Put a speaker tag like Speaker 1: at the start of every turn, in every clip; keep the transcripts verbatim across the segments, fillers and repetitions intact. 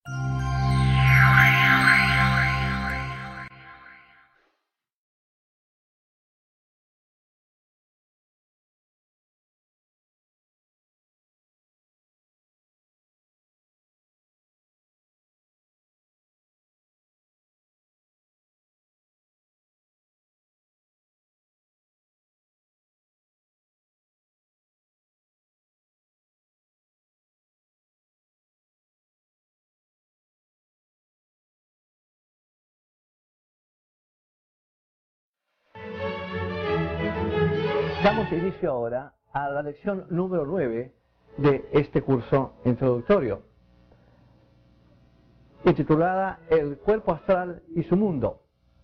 Speaker 1: Damos inicio ahora a la lección número nueve de este curso introductorio, intitulada El cuerpo astral y su mundo.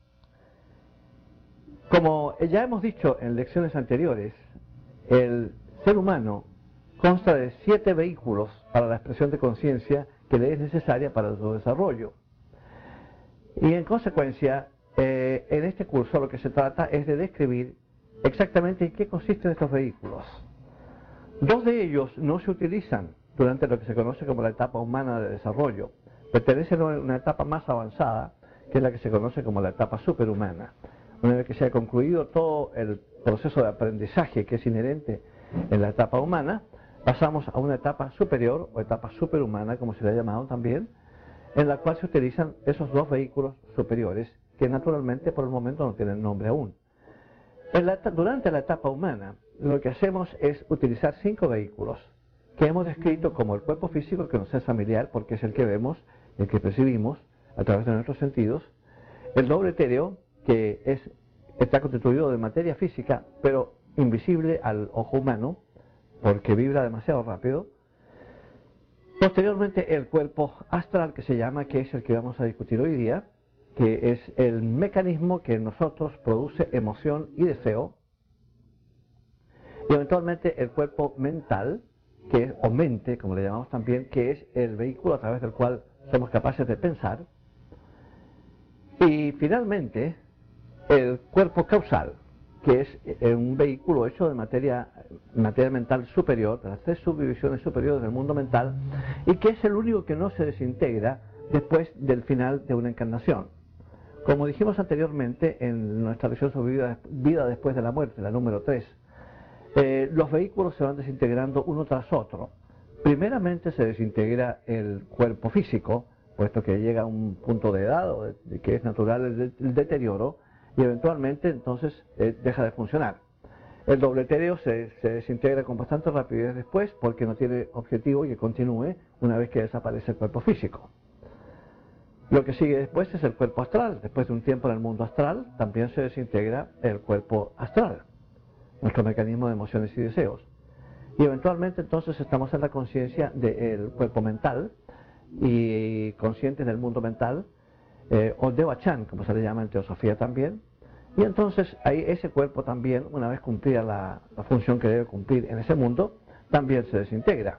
Speaker 1: Como ya hemos dicho en lecciones anteriores, el ser humano consta de siete vehículos para la expresión de conciencia que le es necesaria para su desarrollo. Y en consecuencia, eh, en este curso lo que se trata es de describir exactamente en qué consisten estos vehículos. Dos de ellos no se utilizan durante lo que se conoce como la etapa humana de desarrollo. Pertenecen a una etapa más avanzada, que es la que se conoce como la etapa superhumana. Una vez que se ha concluido todo el proceso de aprendizaje que es inherente en la etapa humana, pasamos a una etapa superior o etapa superhumana, como se le ha llamado también, en la cual se utilizan esos dos vehículos superiores, que naturalmente por el momento no tienen nombre aún. En la, durante la etapa humana, lo que hacemos es utilizar cinco vehículos que hemos descrito como el cuerpo físico, que nos es familiar porque es el que vemos, el que percibimos a través de nuestros sentidos, el doble etéreo, que es, está constituido de materia física, pero invisible al ojo humano, porque vibra demasiado rápido. Posteriormente, el cuerpo astral, que se llama, que es el que vamos a discutir hoy día, que es el mecanismo que en nosotros produce emoción y deseo, y eventualmente el cuerpo mental, que es, o mente, como le llamamos también, que es el vehículo a través del cual somos capaces de pensar, y finalmente el cuerpo causal, que es un vehículo hecho de materia, materia mental superior, de las tres subdivisiones superiores del mundo mental, y que es el único que no se desintegra después del final de una encarnación. Como dijimos anteriormente en nuestra lección sobre vida, vida después de la muerte, la número tres, eh, los vehículos se van desintegrando uno tras otro. Primeramente se desintegra el cuerpo físico, puesto que llega a un punto de edad o de, de que es natural el, de, el deterioro, y eventualmente entonces eh, deja de funcionar. El doble etéreo se, se desintegra con bastante rapidez después, porque no tiene objetivo y que continúe una vez que desaparece el cuerpo físico. Lo que sigue después es el cuerpo astral. Después de un tiempo en el mundo astral, también se desintegra el cuerpo astral, nuestro mecanismo de emociones y deseos. Y eventualmente entonces estamos en la conciencia del cuerpo mental y conscientes del mundo mental, eh, o Devachan, como se le llama en teosofía también. Y entonces ahí ese cuerpo también, una vez cumplida la, la función que debe cumplir en ese mundo, también se desintegra.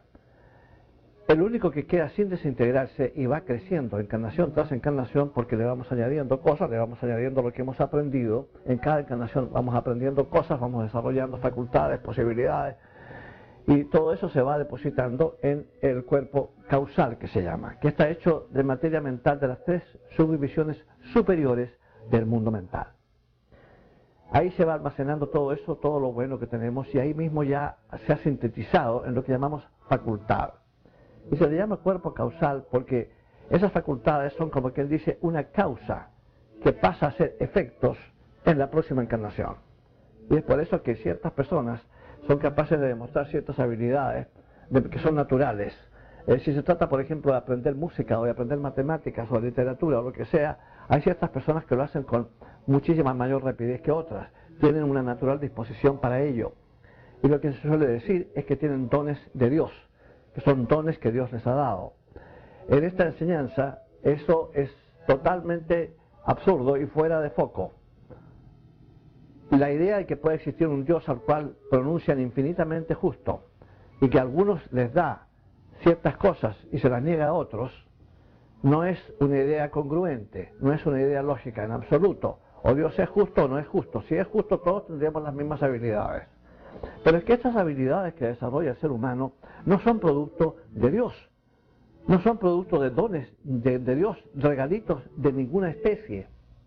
Speaker 1: El único que queda sin desintegrarse y va creciendo encarnación tras encarnación, porque le vamos añadiendo cosas, le vamos añadiendo lo que hemos aprendido. En cada encarnación vamos aprendiendo cosas, vamos desarrollando facultades, posibilidades, y todo eso se va depositando en el cuerpo causal, que se llama, que está hecho de materia mental de las tres subdivisiones superiores del mundo mental. Ahí se va almacenando todo eso, todo lo bueno que tenemos, y ahí mismo ya se ha sintetizado en lo que llamamos facultad. Y se le llama cuerpo causal porque esas facultades son, como quien dice, una causa que pasa a ser efectos en la próxima encarnación. Y es por eso que ciertas personas son capaces de demostrar ciertas habilidades de, que son naturales. Eh, si se trata, por ejemplo, de aprender música o de aprender matemáticas o literatura o lo que sea, hay ciertas personas que lo hacen con muchísima mayor rapidez que otras. Tienen una natural disposición para ello. Y lo que se suele decir es que tienen dones de Dios, que son dones que Dios les ha dado. En esta enseñanza eso es totalmente absurdo y fuera de foco. La idea de que puede existir un Dios al cual pronuncian infinitamente justo y que a algunos les da ciertas cosas y se las niega a otros, no es una idea congruente, no es una idea lógica en absoluto. O Dios es justo o no es justo. Si es justo, todos tendríamos las mismas habilidades. Pero es que estas habilidades que desarrolla el ser humano no son producto de Dios. No son producto de dones de, de Dios, regalitos de ninguna especie.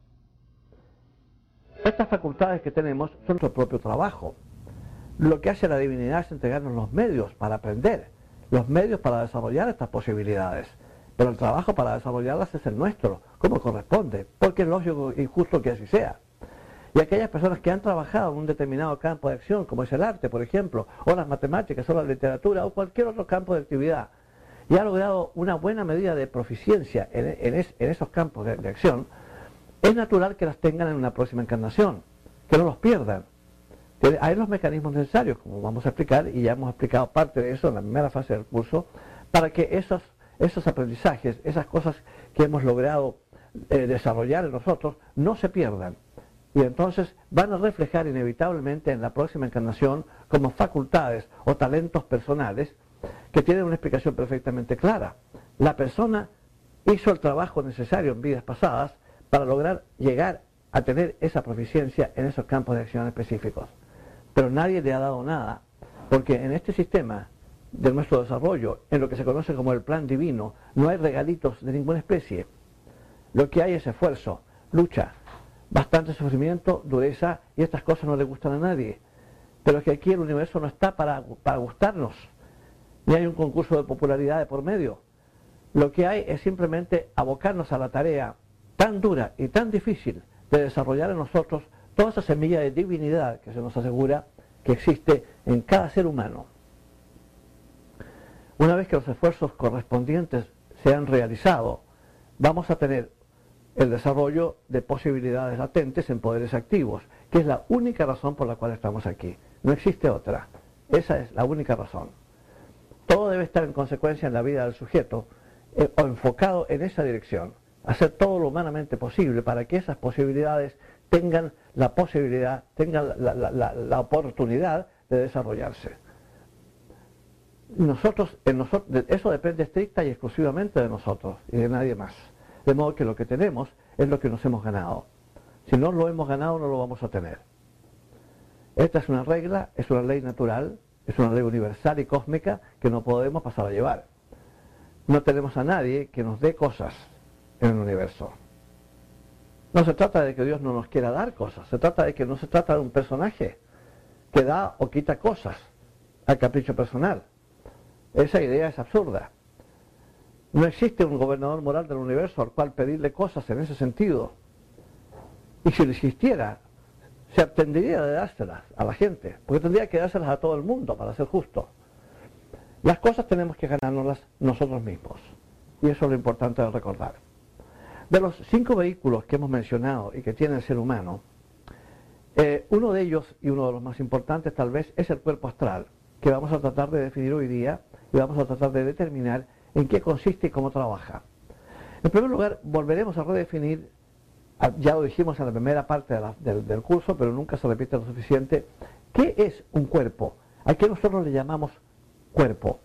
Speaker 1: Estas facultades que tenemos son nuestro propio trabajo. Lo que hace la divinidad es entregarnos los medios para aprender, los medios para desarrollar estas posibilidades. Pero el trabajo para desarrollarlas es el nuestro, como corresponde, porque es lógico y justo que así sea. Y aquellas personas que han trabajado en un determinado campo de acción, como es el arte, por ejemplo, o las matemáticas, o la literatura, o cualquier otro campo de actividad, y ha logrado una buena medida de proficiencia en, en, es, en esos campos de, de acción, es natural que las tengan en una próxima encarnación, que no los pierdan. Hay los mecanismos necesarios, como vamos a explicar, y ya hemos explicado parte de eso en la primera fase del curso, para que esos, esos aprendizajes, esas cosas que hemos logrado eh, desarrollar en nosotros, no se pierdan. Y entonces van a reflejar inevitablemente en la próxima encarnación como facultades o talentos personales que tienen una explicación perfectamente clara. La persona hizo el trabajo necesario en vidas pasadas para lograr llegar a tener esa proficiencia en esos campos de acción específicos. Pero nadie le ha dado nada, porque en este sistema de nuestro desarrollo, en lo que se conoce como el plan divino, no hay regalitos de ninguna especie. Lo que hay es esfuerzo, lucha, bastante sufrimiento, dureza, y estas cosas no le gustan a nadie. Pero es que aquí el universo no está para, para gustarnos, ni hay un concurso de popularidad de por medio. Lo que hay es simplemente abocarnos a la tarea tan dura y tan difícil de desarrollar en nosotros toda esa semilla de divinidad que se nos asegura que existe en cada ser humano. Una vez que los esfuerzos correspondientes se han realizado, vamos a tener el desarrollo de posibilidades latentes en poderes activos, que es la única razón por la cual estamos aquí. No existe otra. Esa es la única razón. Todo debe estar en consecuencia en la vida del sujeto, eh, o enfocado en esa dirección, hacer todo lo humanamente posible para que esas posibilidades tengan la posibilidad, tengan la, la, la, la oportunidad de desarrollarse. Nosotros, en nosotros, eso depende estricta y exclusivamente de nosotros y de nadie más. De modo que lo que tenemos es lo que nos hemos ganado. Si no lo hemos ganado, no lo vamos a tener. Esta es una regla, es una ley natural, es una ley universal y cósmica que no podemos pasar a llevar. No tenemos a nadie que nos dé cosas en el universo. No se trata de que Dios no nos quiera dar cosas, se trata de que no se trata de un personaje que da o quita cosas al capricho personal. Esa idea es absurda. No existe un gobernador moral del universo al cual pedirle cosas en ese sentido. Y si lo existiera, se abstendría de dárselas a la gente, porque tendría que dárselas a todo el mundo para ser justo. Las cosas tenemos que ganárnoslas nosotros mismos. Y eso es lo importante de recordar. De los cinco vehículos que hemos mencionado y que tiene el ser humano, eh, uno de ellos, y uno de los más importantes tal vez, es el cuerpo astral, que vamos a tratar de definir hoy día y vamos a tratar de determinar en qué consiste y cómo trabaja. En primer lugar, volveremos a redefinir, ya lo dijimos en la primera parte de la, del, del curso, pero nunca se repite lo suficiente, ¿qué es un cuerpo? ¿A qué nosotros le llamamos cuerpo?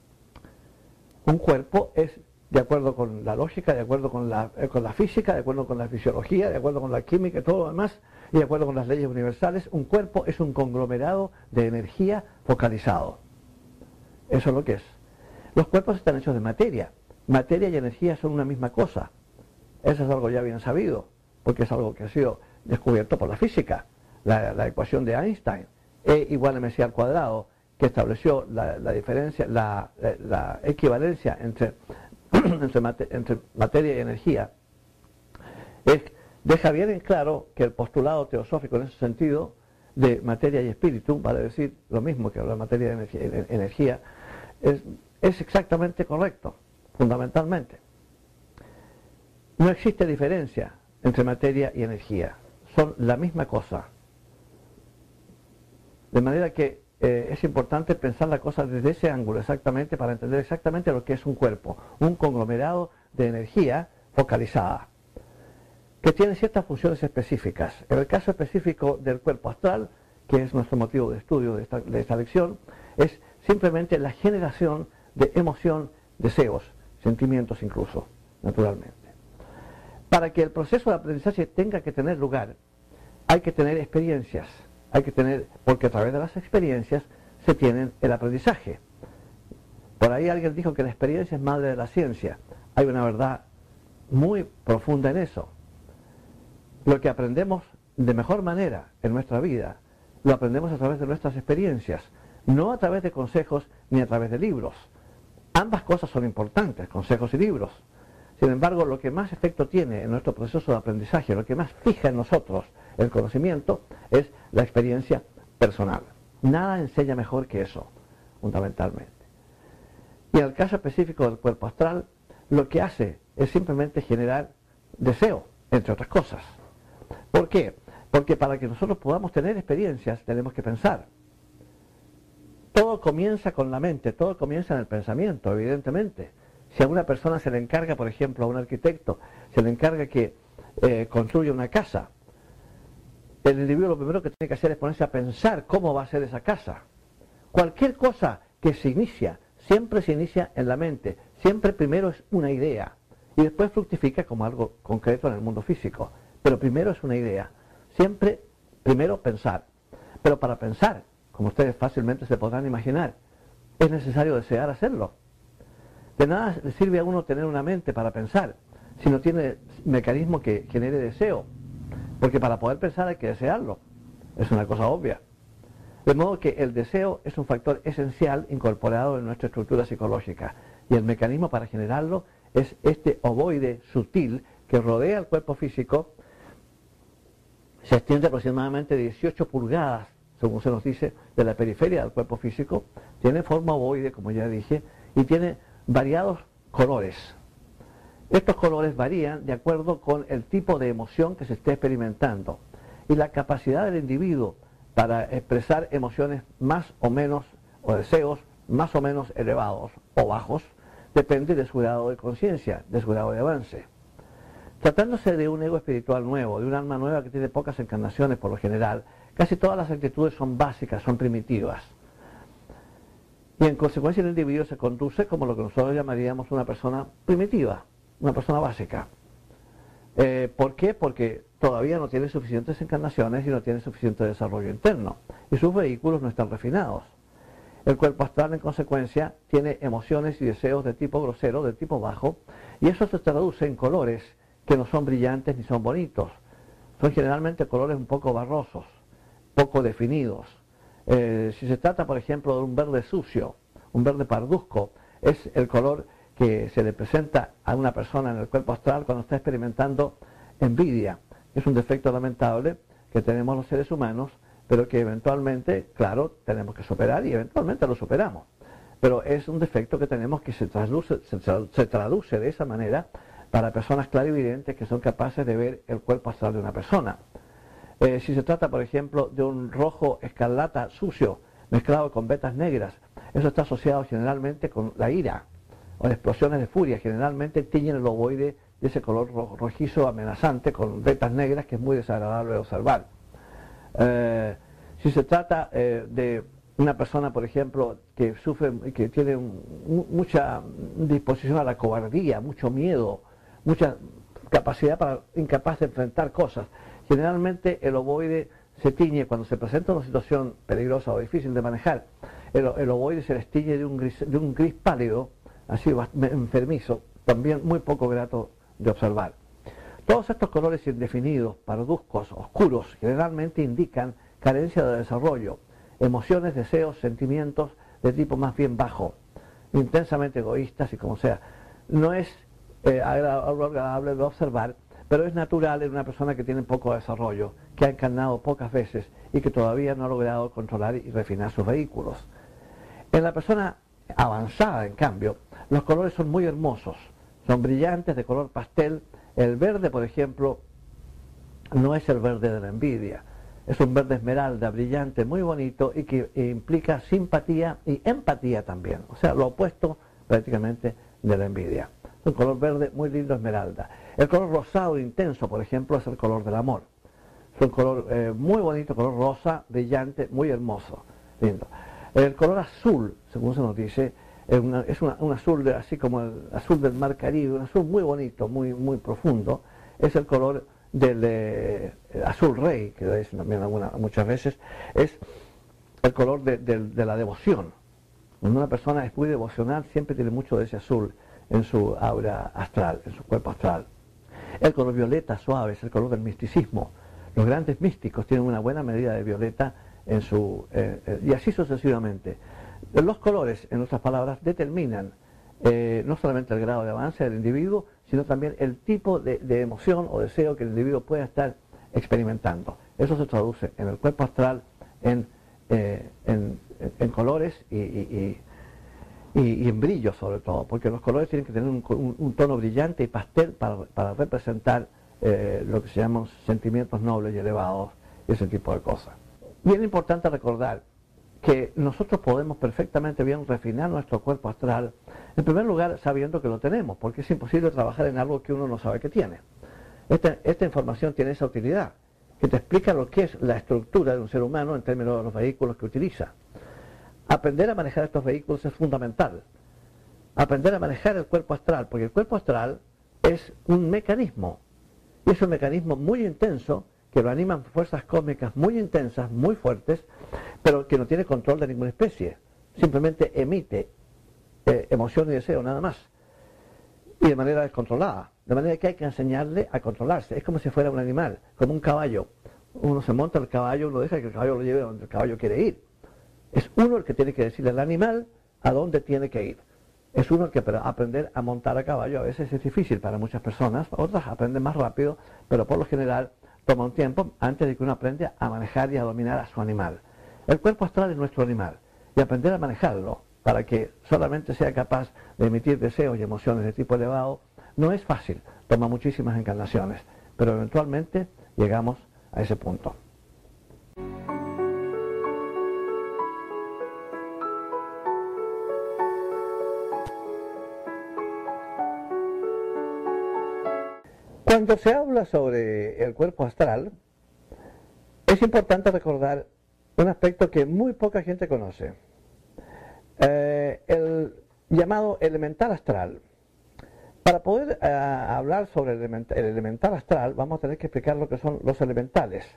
Speaker 1: Un cuerpo es, de acuerdo con la lógica, de acuerdo con la, eh, con la física, de acuerdo con la fisiología, de acuerdo con la química y todo lo demás, y de acuerdo con las leyes universales, un cuerpo es un conglomerado de energía focalizado. Eso es lo que es. Los cuerpos están hechos de materia. Materia y energía son una misma cosa. Eso es algo ya bien sabido, porque es algo que ha sido descubierto por la física. La, la ecuación de Einstein, E igual a mc al cuadrado, que estableció la, la diferencia, la, la, la equivalencia entre, entre, mate, entre materia y energía, es, deja bien en claro que el postulado teosófico en ese sentido de materia y espíritu, vale decir lo mismo que la materia y energía, energía es, es exactamente correcto, fundamentalmente. No existe diferencia entre materia y energía, son la misma cosa. De manera que eh, es importante pensar la cosa desde ese ángulo exactamente para entender exactamente lo que es un cuerpo, un conglomerado de energía focalizada, que tiene ciertas funciones específicas. En el caso específico del cuerpo astral, que es nuestro motivo de estudio de esta, de esta lección, es simplemente la generación de emoción, deseos, sentimientos incluso, naturalmente. Para que el proceso de aprendizaje tenga que tener lugar, hay que tener experiencias, hay que tener, porque a través de las experiencias se tienen el aprendizaje. Por ahí alguien dijo que la experiencia es madre de la ciencia. Hay una verdad muy profunda en eso. Lo que aprendemos de mejor manera en nuestra vida, lo aprendemos a través de nuestras experiencias, no a través de consejos ni a través de libros. Ambas cosas son importantes, consejos y libros. Sin embargo, lo que más efecto tiene en nuestro proceso de aprendizaje, lo que más fija en nosotros el conocimiento, es la experiencia personal. Nada enseña mejor que eso, fundamentalmente. Y en el caso específico del cuerpo astral, lo que hace es simplemente generar deseo, entre otras cosas. ¿Por qué? Porque para que nosotros podamos tener experiencias tenemos que pensar. Todo comienza con la mente, todo comienza en el pensamiento, evidentemente. Si a una persona se le encarga, por ejemplo, a un arquitecto, se le encarga que eh, construya una casa, el individuo lo primero que tiene que hacer es ponerse a pensar cómo va a ser esa casa. Cualquier cosa que se inicia, siempre se inicia en la mente, siempre primero es una idea y después fructifica como algo concreto en el mundo físico. Pero primero es una idea, siempre primero pensar. Pero para pensar, como ustedes fácilmente se podrán imaginar, es necesario desear hacerlo. De nada le sirve a uno tener una mente para pensar, si no tiene mecanismo que genere deseo. Porque para poder pensar hay que desearlo. Es una cosa obvia. De modo que el deseo es un factor esencial incorporado en nuestra estructura psicológica. Y el mecanismo para generarlo es este ovoide sutil que rodea el cuerpo físico. Se extiende aproximadamente dieciocho pulgadas, según se nos dice, de la periferia del cuerpo físico. Tiene forma ovoide, como ya dije, y tiene variados colores. Estos colores varían de acuerdo con el tipo de emoción que se esté experimentando y la capacidad del individuo para expresar emociones más o menos, o deseos más o menos elevados o bajos, depende de su grado de conciencia, de su grado de avance. Tratándose de un ego espiritual nuevo, de un alma nueva que tiene pocas encarnaciones por lo general, casi todas las actitudes son básicas, son primitivas. Y en consecuencia el individuo se conduce como lo que nosotros llamaríamos una persona primitiva, una persona básica. Eh, ¿Por qué? Porque todavía no tiene suficientes encarnaciones y no tiene suficiente desarrollo interno. Y sus vehículos no están refinados. El cuerpo astral, en consecuencia, tiene emociones y deseos de tipo grosero, de tipo bajo, y eso se traduce en colores que no son brillantes ni son bonitos. Son generalmente colores un poco barrosos, poco definidos. Eh, si se trata, por ejemplo, de un verde sucio, un verde parduzco, es el color que se le presenta a una persona en el cuerpo astral cuando está experimentando envidia. Es un defecto lamentable que tenemos los seres humanos, pero que eventualmente, claro, tenemos que superar y eventualmente lo superamos. Pero es un defecto que tenemos que se traduce, se, se traduce de esa manera para personas clarividentes que son capaces de ver el cuerpo astral de una persona. Eh, si se trata, por ejemplo, de un rojo escarlata sucio mezclado con vetas negras, eso está asociado generalmente con la ira o explosiones de furia. Generalmente tiñen el ovoide de ese color ro rojizo amenazante con vetas negras que es muy desagradable de observar. Eh, si se trata eh, de una persona, por ejemplo, que sufre, que tiene un, mucha disposición a la cobardía, mucho miedo, mucha capacidad para incapaz de enfrentar cosas, generalmente el ovoide se tiñe cuando se presenta una situación peligrosa o difícil de manejar. El, el ovoide se les tiñe de un gris, de un gris pálido, así enfermizo, también muy poco grato de observar. Todos estos colores indefinidos, parduzcos, oscuros, generalmente indican carencia de desarrollo, emociones, deseos, sentimientos de tipo más bien bajo, intensamente egoístas y como sea. No es eh, agradable de observar, pero es natural en una persona que tiene poco desarrollo, que ha encarnado pocas veces y que todavía no ha logrado controlar y refinar sus vehículos. En la persona avanzada, en cambio, los colores son muy hermosos, son brillantes, de color pastel. El verde, por ejemplo, no es el verde de la envidia, es un verde esmeralda, brillante, muy bonito y que implica simpatía y empatía también, o sea, lo opuesto prácticamente de la envidia. Es un color verde muy lindo, esmeralda. El color rosado intenso, por ejemplo, es el color del amor. Es un color eh, muy bonito, color rosa, brillante, muy hermoso, lindo. El color azul, según se nos dice, es, una, es una, un azul de, así como el azul del mar Caribe, un azul muy bonito, muy, muy profundo. Es el color del eh, azul rey, que lo dicen también alguna, muchas veces, es el color de, de, de la devoción. Cuando una persona es muy devocional, siempre tiene mucho de ese azul en su aura astral, en su cuerpo astral. El color violeta suave es el color del misticismo. Los grandes místicos tienen una buena medida de violeta en su... Eh, eh, y así sucesivamente. Los colores, en otras palabras, determinan eh, no solamente el grado de avance del individuo, sino también el tipo de, de emoción o deseo que el individuo pueda estar experimentando. Eso se traduce en el cuerpo astral, en, eh, en, en colores y, y, y, y en brillo sobre todo, porque los colores tienen que tener un, un, un tono brillante y pastel para, para representar eh, lo que se llaman sentimientos nobles y elevados, ese tipo de cosas. Y es importante recordar que nosotros podemos perfectamente bien refinar nuestro cuerpo astral, en primer lugar sabiendo que lo tenemos, porque es imposible trabajar en algo que uno no sabe que tiene. Esta, esta información tiene esa utilidad, que te explica lo que es la estructura de un ser humano en términos de los vehículos que utiliza. Aprender a manejar estos vehículos es fundamental. Aprender a manejar el cuerpo astral, porque el cuerpo astral es un mecanismo, y es un mecanismo muy intenso, que lo animan fuerzas cósmicas muy intensas, muy fuertes, pero que no tiene control de ninguna especie. Simplemente emite eh, emoción y deseo, nada más. Y de manera descontrolada. De manera que hay que enseñarle a controlarse. Es como si fuera un animal, como un caballo. Uno se monta el caballo, uno deja que el caballo lo lleve donde el caballo quiere ir. Es uno el que tiene que decirle al animal a dónde tiene que ir. Es uno el que aprender a montar a caballo a veces es difícil para muchas personas, otras aprenden más rápido, pero por lo general toma un tiempo antes de que uno aprenda a manejar y a dominar a su animal. El cuerpo astral es nuestro animal, y aprender a manejarlo para que solamente sea capaz de emitir deseos y emociones de tipo elevado no es fácil, toma muchísimas encarnaciones, pero eventualmente llegamos a ese punto. Cuando se habla sobre el cuerpo astral, es importante recordar un aspecto que muy poca gente conoce, eh, el llamado elemental astral. Para poder eh, hablar sobre el, element el elemental astral, vamos a tener que explicar lo que son los elementales.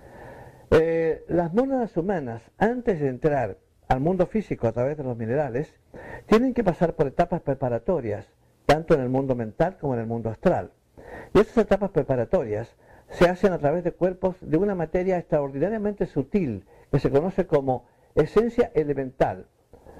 Speaker 1: Eh, las mónadas humanas, antes de entrar al mundo físico a través de los minerales, tienen que pasar por etapas preparatorias, tanto en el mundo mental como en el mundo astral. Y esas etapas preparatorias se hacen a través de cuerpos de una materia extraordinariamente sutil, que se conoce como esencia elemental.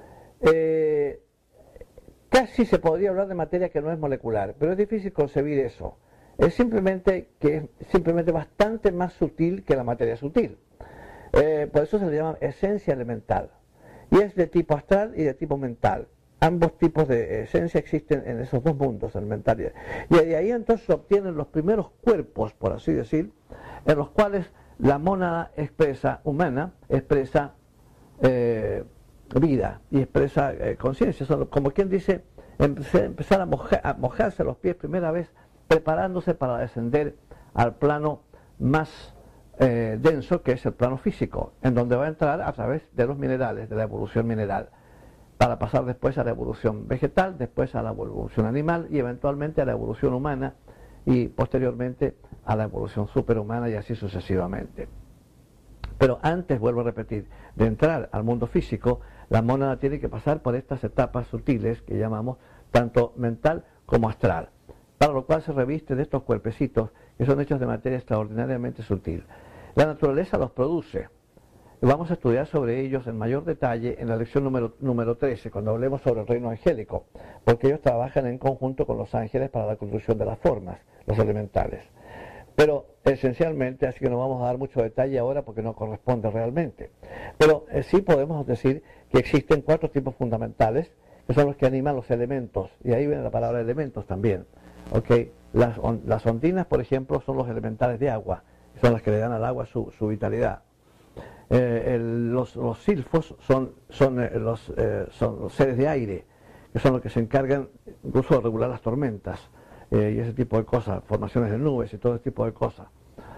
Speaker 1: Eh, casi se podría hablar de materia que no es molecular, pero es difícil concebir eso. Es simplemente que es simplemente bastante más sutil que la materia sutil. Eh, por eso se le llama esencia elemental. Y es de tipo astral y de tipo mental. Ambos tipos de esencia existen en esos dos mundos, el mental y el... Y de ahí entonces se obtienen los primeros cuerpos, por así decir, en los cuales la mónada expresa, humana, expresa eh, vida y expresa eh, conciencia. Como quien dice, empezar a, moja, a mojarse los pies primera vez, preparándose para descender al plano más eh, denso, que es el plano físico, en donde va a entrar a través de los minerales, de la evolución mineral, para pasar después a la evolución vegetal, después a la evolución animal y eventualmente a la evolución humana y posteriormente a la evolución superhumana y así sucesivamente. Pero antes, vuelvo a repetir, de entrar al mundo físico, la mónada tiene que pasar por estas etapas sutiles que llamamos tanto mental como astral, para lo cual se reviste de estos cuerpecitos que son hechos de materia extraordinariamente sutil. La naturaleza los produce. Vamos a estudiar sobre ellos en mayor detalle en la lección número, número trece, cuando hablemos sobre el reino angélico, porque ellos trabajan en conjunto con los ángeles para la construcción de las formas, los elementales. Pero esencialmente, así que no vamos a dar mucho detalle ahora porque no corresponde realmente. Pero eh, sí podemos decir que existen cuatro tipos fundamentales, que son los que animan los elementos, y ahí viene la palabra elementos también. ¿Okay? Las, on, las ondinas, por ejemplo, son los elementales de agua, que son las que le dan al agua su, su vitalidad. Eh, el, los, los silfos son, son, eh, los, eh, son los seres de aire, que son los que se encargan incluso de regular las tormentas eh, y ese tipo de cosas, formaciones de nubes y todo ese tipo de cosas.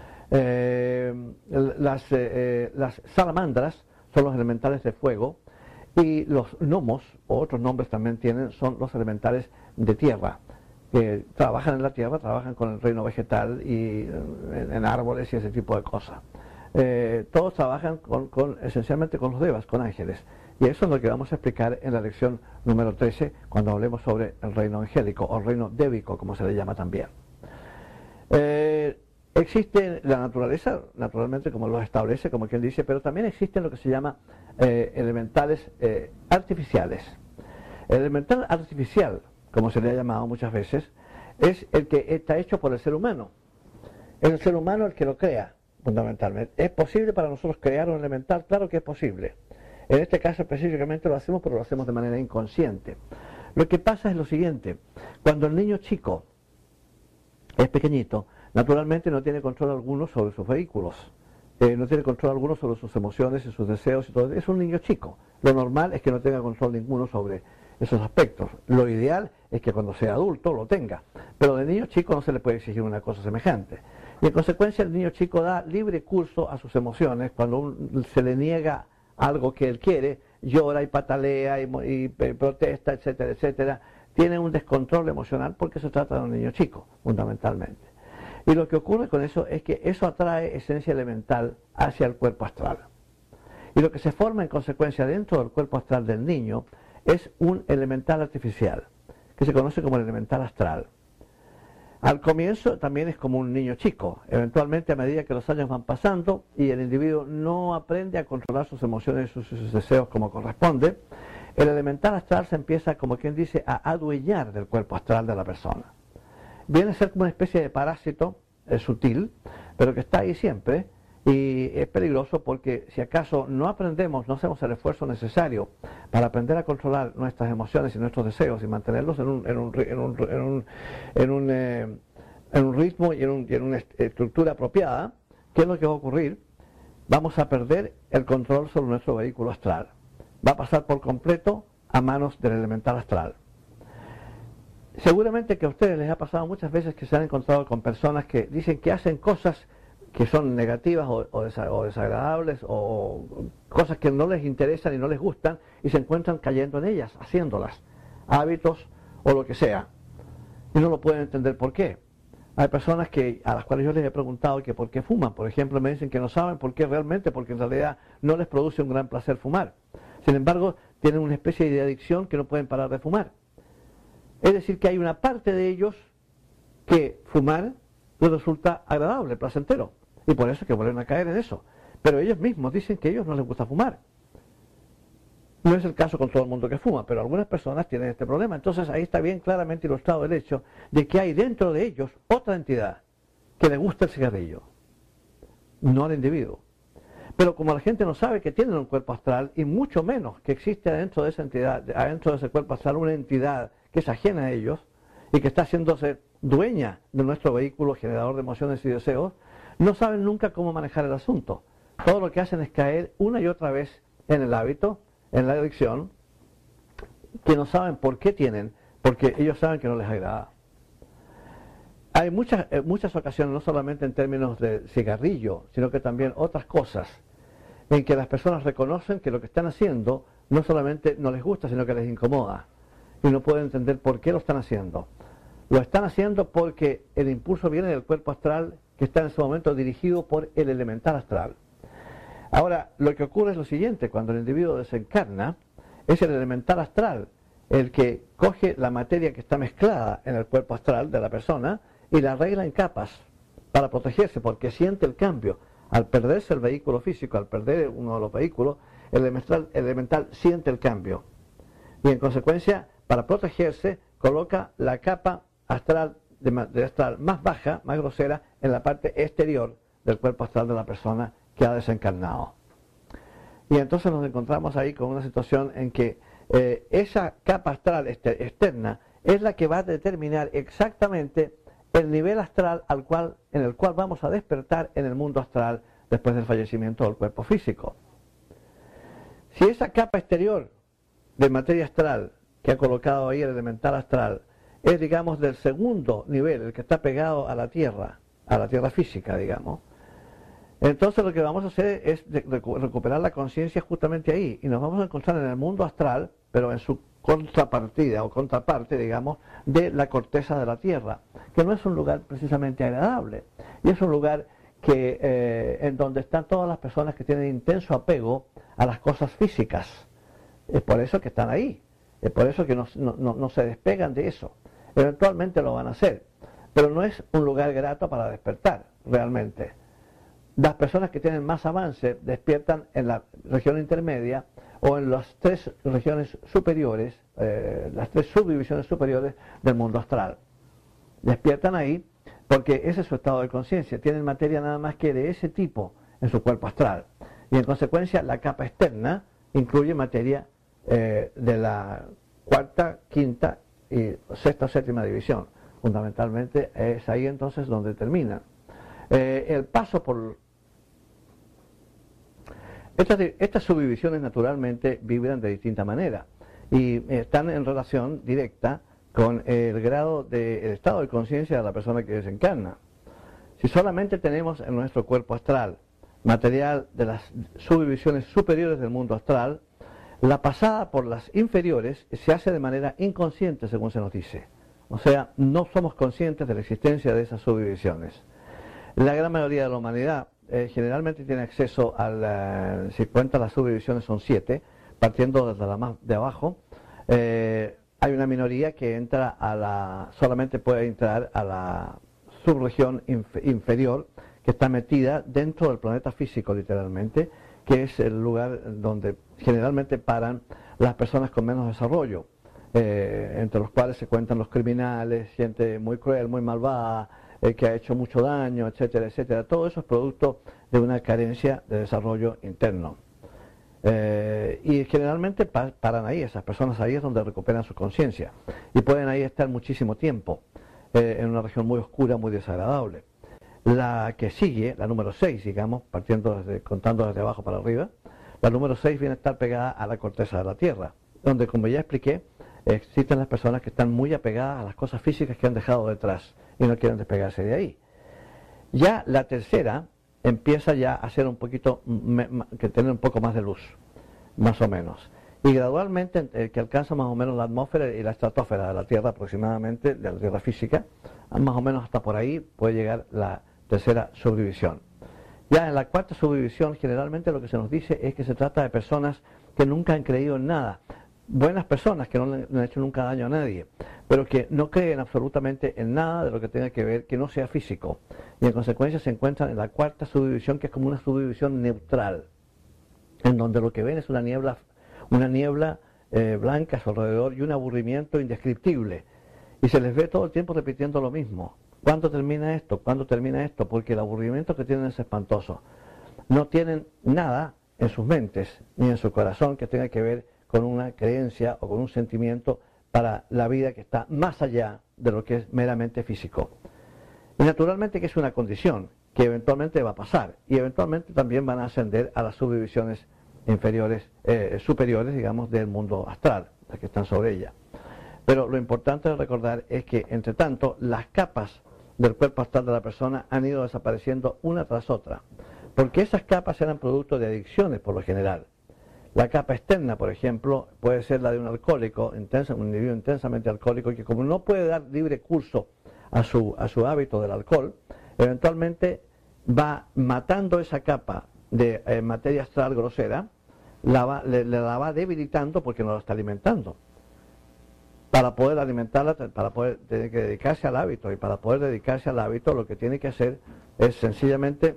Speaker 1: Eh, las, eh, las salamandras son los elementales de fuego y los gnomos, o otros nombres también tienen, son los elementales de tierra, que trabajan en la tierra, trabajan con el reino vegetal y en, en árboles y ese tipo de cosas. Eh, todos trabajan con, con, esencialmente con los devas, con ángeles, Y eso es lo que vamos a explicar en la lección número trece, cuando hablemos sobre el reino angélico, o reino débico, como se le llama también. Eh, existe la naturaleza, naturalmente, como lo establece, como quien dice, pero también existen lo que se llama eh, elementales eh, artificiales. El elemental artificial, como se le ha llamado muchas veces, es el que está hecho por el ser humano. Es el ser humano el que lo crea, fundamentalmente. ¿Es posible para nosotros crear un elemental? Claro que es posible. En este caso específicamente lo hacemos, pero lo hacemos de manera inconsciente. Lo que pasa es lo siguiente: cuando el niño chico es pequeñito, naturalmente no tiene control alguno sobre sus vehículos, eh, no tiene control alguno sobre sus emociones y sus deseos y todo. Es un niño chico. Lo normal es que no tenga control ninguno sobre esos aspectos. Lo ideal es que cuando sea adulto lo tenga, pero de niño chico no se le puede exigir una cosa semejante. Y en consecuencia el niño chico da libre curso a sus emociones. Cuando un, se le niega algo que él quiere, llora y patalea y, y protesta, etcétera, etcétera. Tiene un descontrol emocional porque se trata de un niño chico, fundamentalmente. Y lo que ocurre con eso es que eso atrae esencia elemental hacia el cuerpo astral. Y lo que se forma en consecuencia dentro del cuerpo astral del niño es un elemental artificial, que se conoce como el elemental astral. Al comienzo también es como un niño chico. Eventualmente, a medida que los años van pasando y el individuo no aprende a controlar sus emociones y sus, sus deseos como corresponde, el elemental astral se empieza, como quien dice, a adueñar del cuerpo astral de la persona. Viene a ser como una especie de parásito eh, sutil, pero que está ahí siempre, y es peligroso porque si acaso no aprendemos, no hacemos el esfuerzo necesario para aprender a controlar nuestras emociones y nuestros deseos y mantenerlos en un, en un, en un, en un, en un, eh, en un ritmo y en, un, y en una estructura apropiada, ¿qué es lo que va a ocurrir? Vamos a perder el control sobre nuestro vehículo astral. Va a pasar por completo a manos del elemental astral. Seguramente que a ustedes les ha pasado muchas veces que se han encontrado con personas que dicen que hacen cosas que son negativas o, o, desa, o desagradables, o, o cosas que no les interesan y no les gustan, y se encuentran cayendo en ellas, haciéndolas, hábitos o lo que sea, y no lo pueden entender por qué. Hay personas que, a las cuales yo les he preguntado que por qué fuman, por ejemplo, me dicen que no saben por qué realmente, porque en realidad no les produce un gran placer fumar. Sin embargo, tienen una especie de adicción que no pueden parar de fumar. Es decir, que hay una parte de ellos que fumar les resulta agradable, placentero, y por eso es que vuelven a caer en eso. Pero ellos mismos dicen que a ellos no les gusta fumar. No es el caso con todo el mundo que fuma, pero algunas personas tienen este problema. Entonces ahí está bien claramente ilustrado el hecho de que hay dentro de ellos otra entidad que le gusta el cigarrillo, no al individuo. Pero como la gente no sabe que tienen un cuerpo astral, y mucho menos que existe adentro de esa entidad, adentro de ese cuerpo astral, una entidad que es ajena a ellos y que está haciéndose dueña de nuestro vehículo generador de emociones y deseos, no saben nunca cómo manejar el asunto. Todo lo que hacen es caer una y otra vez en el hábito, en la adicción, que no saben por qué tienen, porque ellos saben que no les agrada. Hay muchas, eh, muchas ocasiones, no solamente en términos de cigarrillo, sino que también otras cosas, en que las personas reconocen que lo que están haciendo no solamente no les gusta, sino que les incomoda, y no pueden entender por qué lo están haciendo. Lo están haciendo porque el impulso viene del cuerpo astral, que está en ese momento dirigido por el elemental astral. Ahora, lo que ocurre es lo siguiente: cuando el individuo desencarna, es el elemental astral el que coge la materia que está mezclada en el cuerpo astral de la persona y la arregla en capas para protegerse, porque siente el cambio. Al perderse el vehículo físico, al perder uno de los vehículos, el elemental, el elemental siente el cambio. Y en consecuencia, para protegerse, coloca la capa astral, de, de astral más baja, más grosera, en la parte exterior del cuerpo astral de la persona que ha desencarnado. Y entonces nos encontramos ahí con una situación en que eh, esa capa astral este, externa es la que va a determinar exactamente el nivel astral al cual, en el cual vamos a despertar en el mundo astral después del fallecimiento del cuerpo físico. Si esa capa exterior de materia astral que ha colocado ahí el elemental astral es, digamos, del segundo nivel, el que está pegado a la Tierra, a la Tierra física, digamos, entonces lo que vamos a hacer es recuperar la conciencia justamente ahí, y nos vamos a encontrar en el mundo astral, pero en su contrapartida o contraparte, digamos, de la corteza de la Tierra, que no es un lugar precisamente agradable, y es un lugar que eh, en donde están todas las personas que tienen intenso apego a las cosas físicas, Es por eso que están ahí, es por eso que no, no, no, no se despegan de eso. Eventualmente lo van a hacer, pero no es un lugar grato para despertar, realmente. Las personas que tienen más avance despiertan en la región intermedia o en las tres regiones superiores, eh, las tres subdivisiones superiores del mundo astral. Despiertan ahí porque ese es su estado de conciencia, tienen materia nada más que de ese tipo en su cuerpo astral. Y en consecuencia la capa externa incluye materia eh, de la cuarta, quinta y sexta o séptima división. Fundamentalmente es ahí entonces donde termina. Eh, el paso por... Estas, estas subdivisiones naturalmente vibran de distinta manera y están en relación directa con el grado de, el estado de conciencia de la persona que desencarna. Si solamente tenemos en nuestro cuerpo astral material de las subdivisiones superiores del mundo astral, la pasada por las inferiores se hace de manera inconsciente, según se nos dice. O sea, no somos conscientes de la existencia de esas subdivisiones. La gran mayoría de la humanidad eh, generalmente tiene acceso a la, si cuenta las subdivisiones son siete, partiendo desde la más de abajo. Eh, hay una minoría que entra a la, solamente puede entrar a la subregión inf inferior, que está metida dentro del planeta físico, literalmente, que es el lugar donde generalmente paran las personas con menos desarrollo, eh, entre los cuales se cuentan los criminales, gente muy cruel, muy malvada, eh, que ha hecho mucho daño, etcétera, etcétera. Todo eso es producto de una carencia de desarrollo interno. Eh, y generalmente pa paran ahí, esas personas ahí es donde recuperan su conciencia y pueden ahí estar muchísimo tiempo, eh, en una región muy oscura, muy desagradable. La que sigue, la número seis, digamos, partiendo desde, contando desde abajo para arriba, la número seis viene a estar pegada a la corteza de la Tierra, donde, como ya expliqué, existen las personas que están muy apegadas a las cosas físicas que han dejado detrás y no quieren despegarse de ahí. Ya la tercera empieza ya a ser un poquito, que tener un poco más de luz, más o menos. Y gradualmente, eh, que alcanza más o menos la atmósfera y la estratosfera de la Tierra aproximadamente, de la Tierra física, más o menos hasta por ahí puede llegar la tercera subdivisión. Ya en la cuarta subdivisión generalmente lo que se nos dice es que se trata de personas que nunca han creído en nada, buenas personas que no le han hecho nunca daño a nadie, pero que no creen absolutamente en nada de lo que tenga que ver, que no sea físico, y en consecuencia se encuentran en la cuarta subdivisión, que es como una subdivisión neutral, en donde lo que ven es una niebla, una niebla eh, blanca a su alrededor y un aburrimiento indescriptible, y se les ve todo el tiempo repitiendo lo mismo. ¿Cuándo termina esto? ¿Cuándo termina esto? Porque el aburrimiento que tienen es espantoso. No tienen nada en sus mentes ni en su corazón que tenga que ver con una creencia o con un sentimiento para la vida que está más allá de lo que es meramente físico. Y naturalmente que es una condición que eventualmente va a pasar y eventualmente también van a ascender a las subdivisiones inferiores, eh, superiores, digamos, del mundo astral, las que están sobre ella. Pero lo importante de recordar es que, entre tanto, las capas del cuerpo astral de la persona han ido desapareciendo una tras otra, porque esas capas eran producto de adicciones por lo general. La capa externa, por ejemplo, puede ser la de un alcohólico, intensa, un individuo intensamente alcohólico, que como no puede dar libre curso a su, a su hábito del alcohol, eventualmente va matando esa capa de eh, materia astral grosera, la va, le, le la va debilitando porque no la está alimentando. Para poder alimentarla, para poder tener que dedicarse al hábito, y para poder dedicarse al hábito lo que tiene que hacer es sencillamente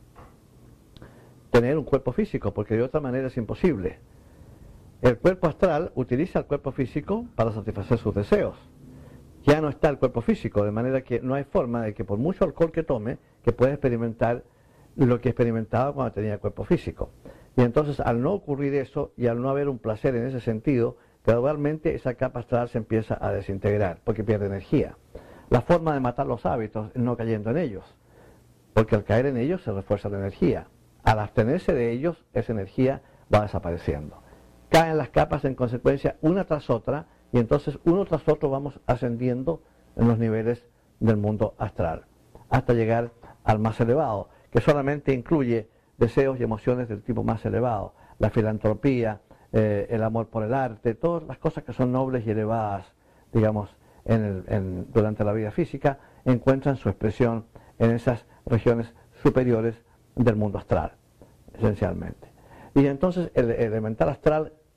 Speaker 1: tener un cuerpo físico, porque de otra manera es imposible. El cuerpo astral utiliza el cuerpo físico para satisfacer sus deseos. Ya no está el cuerpo físico, de manera que no hay forma de que por mucho alcohol que tome, que pueda experimentar lo que experimentaba cuando tenía el cuerpo físico. Y entonces, al no ocurrir eso, y al no haber un placer en ese sentido, gradualmente esa capa astral se empieza a desintegrar, porque pierde energía. La forma de matar los hábitos es no cayendo en ellos, porque al caer en ellos se refuerza la energía. Al abstenerse de ellos, esa energía va desapareciendo. Caen las capas en consecuencia una tras otra, y entonces uno tras otro vamos ascendiendo en los niveles del mundo astral, hasta llegar al más elevado, que solamente incluye deseos y emociones del tipo más elevado, la filantropía, eh, el amor por el arte, todas las cosas que son nobles y elevadas, digamos, en el, en, durante la vida física, encuentran su expresión en esas regiones superiores del mundo astral, esencialmente. Y entonces el, el elemental astral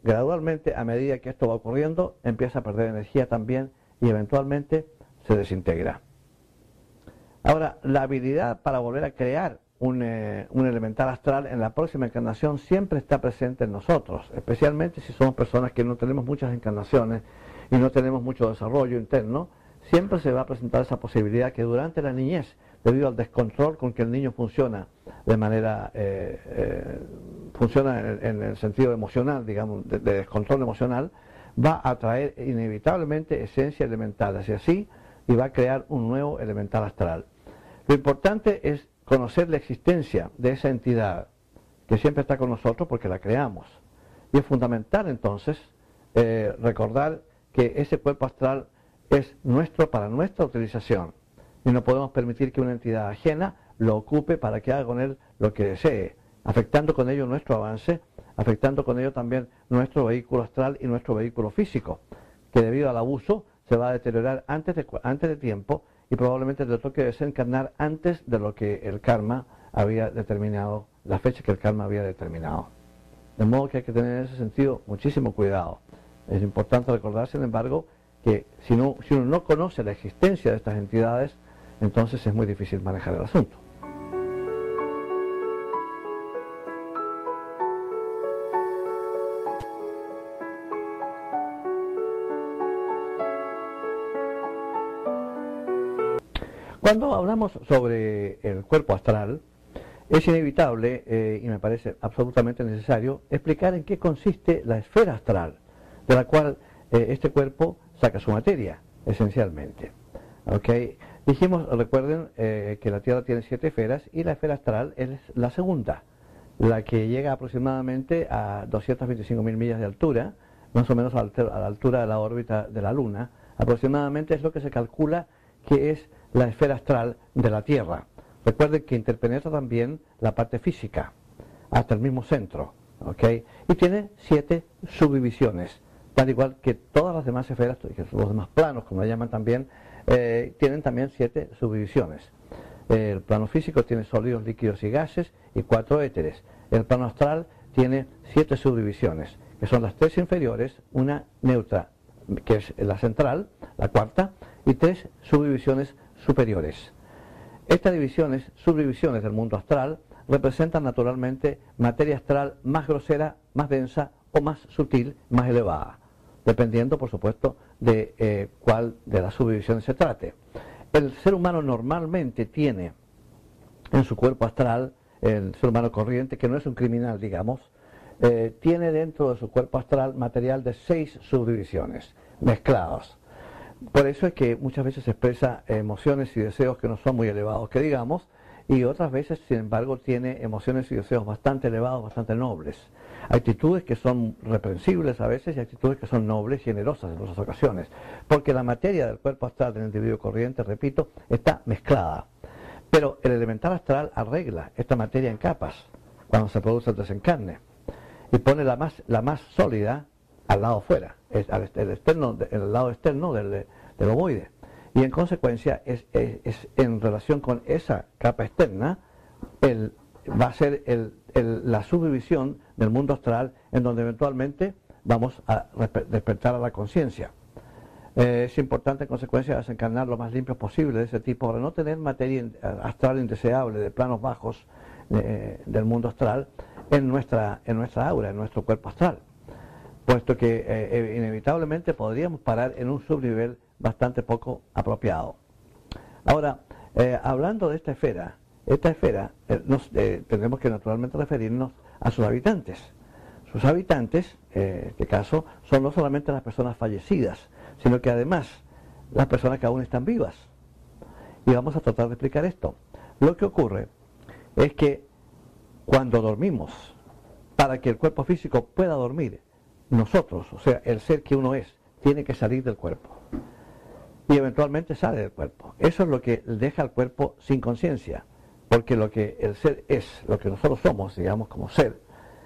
Speaker 1: gradualmente, a medida que esto va ocurriendo, empieza a perder energía también y eventualmente se desintegra. Ahora, la habilidad para volver a crear un, eh, un elemental astral en la próxima encarnación siempre está presente en nosotros, especialmente si somos personas que no tenemos muchas encarnaciones y no tenemos mucho desarrollo interno. Siempre se va a presentar esa posibilidad que durante la niñez, debido al descontrol con que el niño funciona de manera, eh, eh, funciona en, en el sentido emocional, digamos, de, de descontrol emocional, va a traer inevitablemente esencia elemental hacia sí y va a crear un nuevo elemental astral. Lo importante es conocer la existencia de esa entidad que siempre está con nosotros porque la creamos. Y es fundamental entonces eh, recordar que ese cuerpo astral es nuestro para nuestra utilización y no podemos permitir que una entidad ajena lo ocupe para que haga con él lo que desee, afectando con ello nuestro avance, afectando con ello también nuestro vehículo astral y nuestro vehículo físico, que debido al abuso se va a deteriorar antes de, antes de tiempo y probablemente le toque desencarnar antes de lo que el karma había determinado, la fecha que el karma había determinado. De modo que hay que tener en ese sentido muchísimo cuidado. Es importante recordar, sin embargo, que si, no, si uno no conoce la existencia de estas entidades, entonces es muy difícil manejar el asunto. Cuando hablamos sobre el cuerpo astral, es inevitable, eh, y me parece absolutamente necesario, explicar en qué consiste la esfera astral, de la cual eh, este cuerpo saca su materia, esencialmente. ¿Okay? Dijimos, recuerden, eh, que la Tierra tiene siete esferas y la esfera astral es la segunda, la que llega aproximadamente a doscientas veinticinco mil millas de altura, más o menos a la altura de la órbita de la Luna. Aproximadamente es lo que se calcula que es la esfera astral de la Tierra. Recuerden que interpenetra también la parte física, hasta el mismo centro, ¿okay? Y tiene siete subdivisiones, tal igual que todas las demás esferas, los demás planos, como le llaman también, eh, tienen también siete subdivisiones. Eh, el plano físico tiene sólidos, líquidos y gases y cuatro éteres. El plano astral tiene siete subdivisiones, que son las tres inferiores, una neutra, que es la central, la cuarta, y tres subdivisiones superiores. Estas divisiones, subdivisiones del mundo astral, representan naturalmente materia astral más grosera, más densa o más sutil, más elevada, dependiendo, por supuesto, de eh, cuál de las subdivisiones se trate. El ser humano normalmente tiene en su cuerpo astral, el ser humano corriente, que no es un criminal, digamos, eh, tiene dentro de su cuerpo astral material de seis subdivisiones, mezclados. Por eso es que muchas veces expresa emociones y deseos que no son muy elevados, que digamos, y otras veces, sin embargo, tiene emociones y deseos bastante elevados, bastante nobles. Actitudes que son reprensibles a veces y actitudes que son nobles y generosas en muchas ocasiones, porque la materia del cuerpo astral del individuo corriente, repito, está mezclada. Pero el elemental astral arregla esta materia en capas cuando se produce el desencarne y pone la más, la más sólida al lado fuera, es, al el externo, el lado externo del, del ovoide. Y en consecuencia es, es, es en relación con esa capa externa, el, va a ser el, el, la subdivisión del mundo astral en donde eventualmente vamos a despertar a la conciencia. Eh, es importante en consecuencia desencarnar lo más limpio posible de ese tipo para no tener materia astral indeseable de planos bajos eh, del mundo astral en nuestra, en nuestra aura, en nuestro cuerpo astral, puesto que eh, inevitablemente podríamos parar en un subnivel bastante poco apropiado. Ahora, eh, hablando de esta esfera, esta esfera eh, nos, eh, tendremos que naturalmente referirnos a sus habitantes. Sus habitantes, eh, en este caso, son no solamente las personas fallecidas, sino que además las personas que aún están vivas. Y vamos a tratar de explicar esto. Lo que ocurre es que cuando dormimos, para que el cuerpo físico pueda dormir, nosotros, o sea, el ser que uno es, tiene que salir del cuerpo. Y eventualmente sale del cuerpo. Eso es lo que deja al cuerpo sin conciencia. Porque lo que el ser es, lo que nosotros somos, digamos, como ser,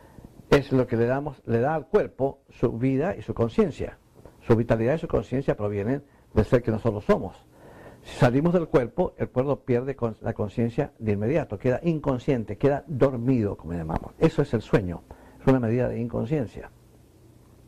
Speaker 1: es lo que le damos, le da al cuerpo su vida y su conciencia. Su vitalidad y su conciencia provienen del ser que nosotros somos. Si salimos del cuerpo, el cuerpo pierde la conciencia de inmediato, queda inconsciente, queda dormido, como llamamos. Eso es el sueño, es una medida de inconsciencia.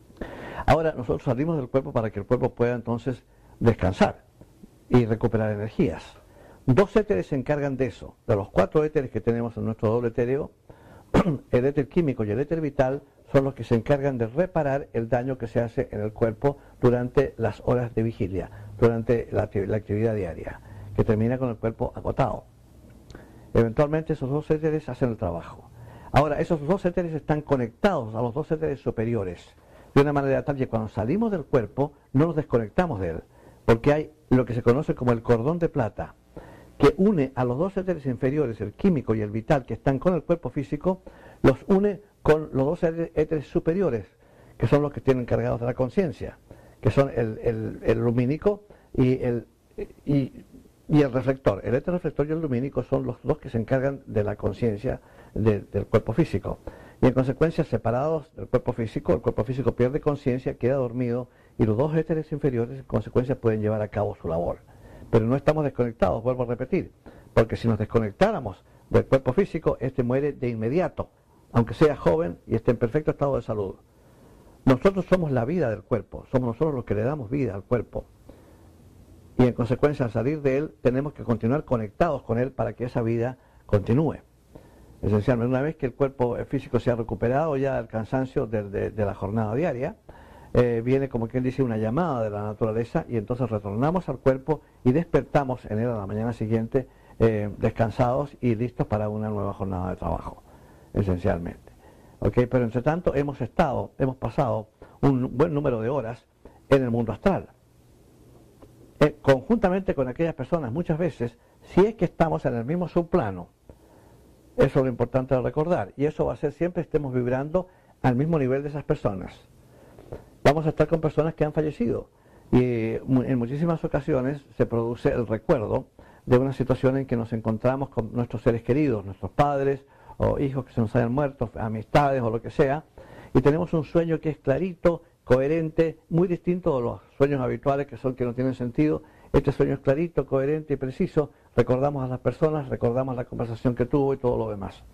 Speaker 1: Ahora nosotros salimos del cuerpo para que el cuerpo pueda entonces descansar y recuperar energías. Dos éteres se encargan de eso. De los cuatro éteres que tenemos en nuestro doble etéreo, el éter químico y el éter vital son los que se encargan de reparar el daño que se hace en el cuerpo durante las horas de vigilia, durante la, la actividad diaria, que termina con el cuerpo agotado. Eventualmente esos dos éteres hacen el trabajo. Ahora, esos dos éteres están conectados a los dos éteres superiores, de una manera tal que cuando salimos del cuerpo no nos desconectamos de él, porque hay lo que se conoce como el cordón de plata, que une a los dos éteres inferiores, el químico y el vital, que están con el cuerpo físico, los une con los dos éteres superiores, que son los que tienen encargados de la conciencia, que son el, el, el lumínico y el, y, y el reflector. El éter reflector y el lumínico son los dos que se encargan de la conciencia de, del cuerpo físico. Y en consecuencia, separados del cuerpo físico, el cuerpo físico pierde conciencia, queda dormido, y los dos éteres inferiores en consecuencia pueden llevar a cabo su labor. Pero no estamos desconectados, vuelvo a repetir, porque si nos desconectáramos del cuerpo físico, este muere de inmediato, aunque sea joven y esté en perfecto estado de salud. Nosotros somos la vida del cuerpo, somos nosotros los que le damos vida al cuerpo. Y en consecuencia, al salir de él, tenemos que continuar conectados con él para que esa vida continúe. Esencialmente, una vez que el cuerpo físico se ha recuperado ya del cansancio de, de, de la jornada diaria, eh, viene como quien dice una llamada de la naturaleza y entonces retornamos al cuerpo y despertamos en él a la mañana siguiente eh, descansados y listos para una nueva jornada de trabajo, esencialmente. ¿Okay? Pero entre tanto hemos estado, hemos pasado un buen número de horas en el mundo astral. Eh, conjuntamente con aquellas personas, muchas veces, si es que estamos en el mismo subplano, eso es lo importante de recordar, y eso va a ser siempre estemos vibrando al mismo nivel de esas personas. Vamos a estar con personas que han fallecido, y en muchísimas ocasiones se produce el recuerdo de una situación en que nos encontramos con nuestros seres queridos, nuestros padres o hijos que se nos hayan muerto, amistades o lo que sea, y tenemos un sueño que es clarito, coherente, muy distinto de los sueños habituales que son que no tienen sentido. Este sueño es clarito, coherente y preciso, recordamos a las personas, recordamos la conversación que tuvo y todo lo demás.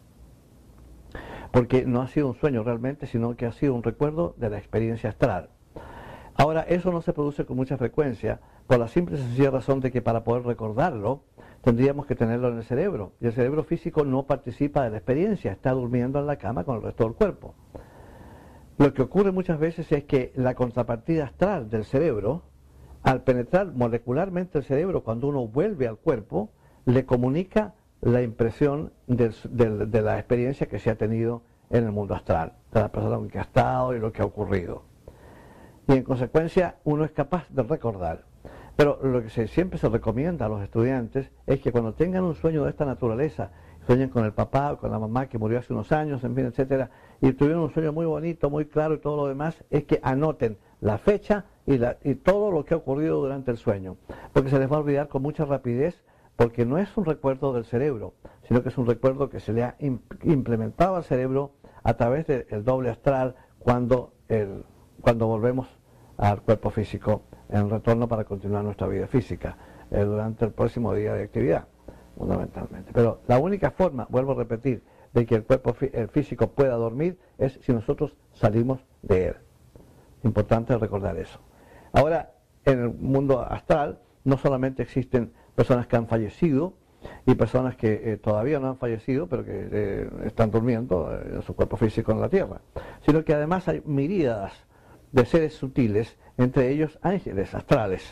Speaker 1: Porque no ha sido un sueño realmente, sino que ha sido un recuerdo de la experiencia astral. Ahora, eso no se produce con mucha frecuencia, por la simple y sencilla razón de que para poder recordarlo, tendríamos que tenerlo en el cerebro. Y el cerebro físico no participa de la experiencia, está durmiendo en la cama con el resto del cuerpo. Lo que ocurre muchas veces es que la contrapartida astral del cerebro, al penetrar molecularmente el cerebro, cuando uno vuelve al cuerpo, le comunica la impresión del, del, de la experiencia que se ha tenido en el mundo astral, de la persona con que ha estado y lo que ha ocurrido. Y en consecuencia uno es capaz de recordar. Pero lo que se, siempre se recomienda a los estudiantes es que cuando tengan un sueño de esta naturaleza, sueñen con el papá o con la mamá que murió hace unos años, en fin, etcétera, y tuvieron un sueño muy bonito, muy claro y todo lo demás, es que anoten la fecha y, la, y todo lo que ha ocurrido durante el sueño, porque se les va a olvidar con mucha rapidez, porque no es un recuerdo del cerebro, sino que es un recuerdo que se le ha implementado al cerebro a través del doble astral cuando, el, cuando volvemos al cuerpo físico en retorno para continuar nuestra vida física eh, durante el próximo día de actividad, fundamentalmente. Pero la única forma, vuelvo a repetir, de que el cuerpo fí el físico pueda dormir es si nosotros salimos de él. Importante recordar eso. Ahora, en el mundo astral no solamente existen personas que han fallecido y personas que eh, todavía no han fallecido, pero que eh, están durmiendo eh, en su cuerpo físico en la Tierra, sino que además hay miríadas de seres sutiles, entre ellos ángeles astrales.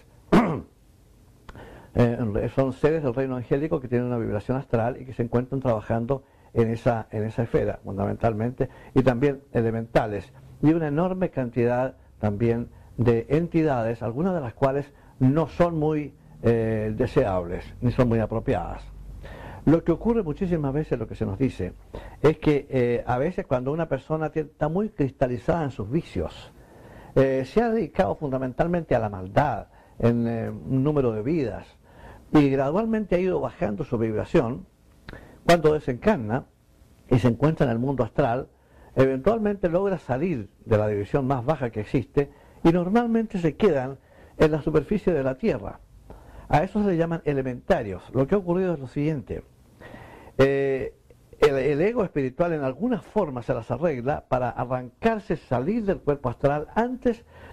Speaker 1: eh, son seres del reino angélico que tienen una vibración astral y que se encuentran trabajando en esa, en esa esfera, fundamentalmente, y también elementales, y una enorme cantidad también de entidades, algunas de las cuales no son muy eh, deseables, ni son muy apropiadas. Lo que ocurre muchísimas veces, lo que se nos dice, es que eh, a veces cuando una persona está muy cristalizada en sus vicios, eh, se ha dedicado fundamentalmente a la maldad, en eh, un número de vidas, y gradualmente ha ido bajando su vibración, cuando desencarna y se encuentra en el mundo astral, eventualmente logra salir de la división más baja que existe y normalmente se quedan en la superficie de la Tierra. A eso se le llaman elementarios. Lo que ha ocurrido es lo siguiente. Eh, el, el ego espiritual en alguna forma se las arregla para arrancarse, salir del cuerpo astral antes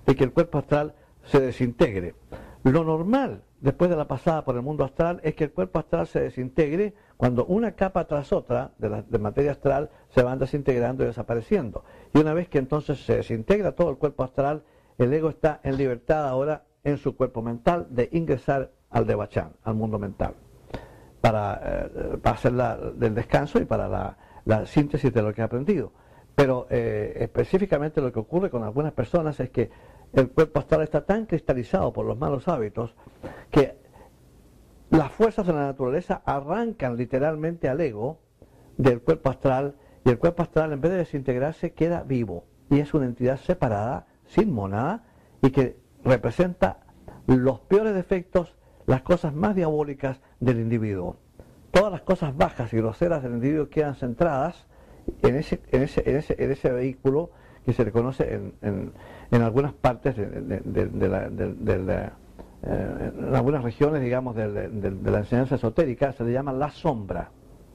Speaker 1: de que el cuerpo astral se desintegre. Lo normal, después de la pasada por el mundo astral, es que el cuerpo astral se desintegre cuando una capa tras otra de, la, de materia astral se van desintegrando y desapareciendo. Y una vez que entonces se desintegra todo el cuerpo astral, el ego está en libertad ahora en su cuerpo mental de ingresar al Devachan, al mundo mental, para, eh, para hacer la, del descanso y para la, la síntesis de lo que ha aprendido. Pero eh, específicamente lo que ocurre con algunas personas es que el cuerpo astral está tan cristalizado por los malos hábitos que las fuerzas de la naturaleza arrancan literalmente al ego del cuerpo astral, y el cuerpo astral, en vez de desintegrarse, queda vivo y es una entidad separada, sin monada, y que representa los peores defectos, las cosas más diabólicas del individuo. Todas las cosas bajas y groseras del individuo quedan centradas en ese, en ese, en ese, en ese vehículo que se le conoce en, en, en algunas partes de, de, de, de, la, de, de la, eh, en algunas regiones, digamos, de, de, de la enseñanza esotérica, se le llama la sombra.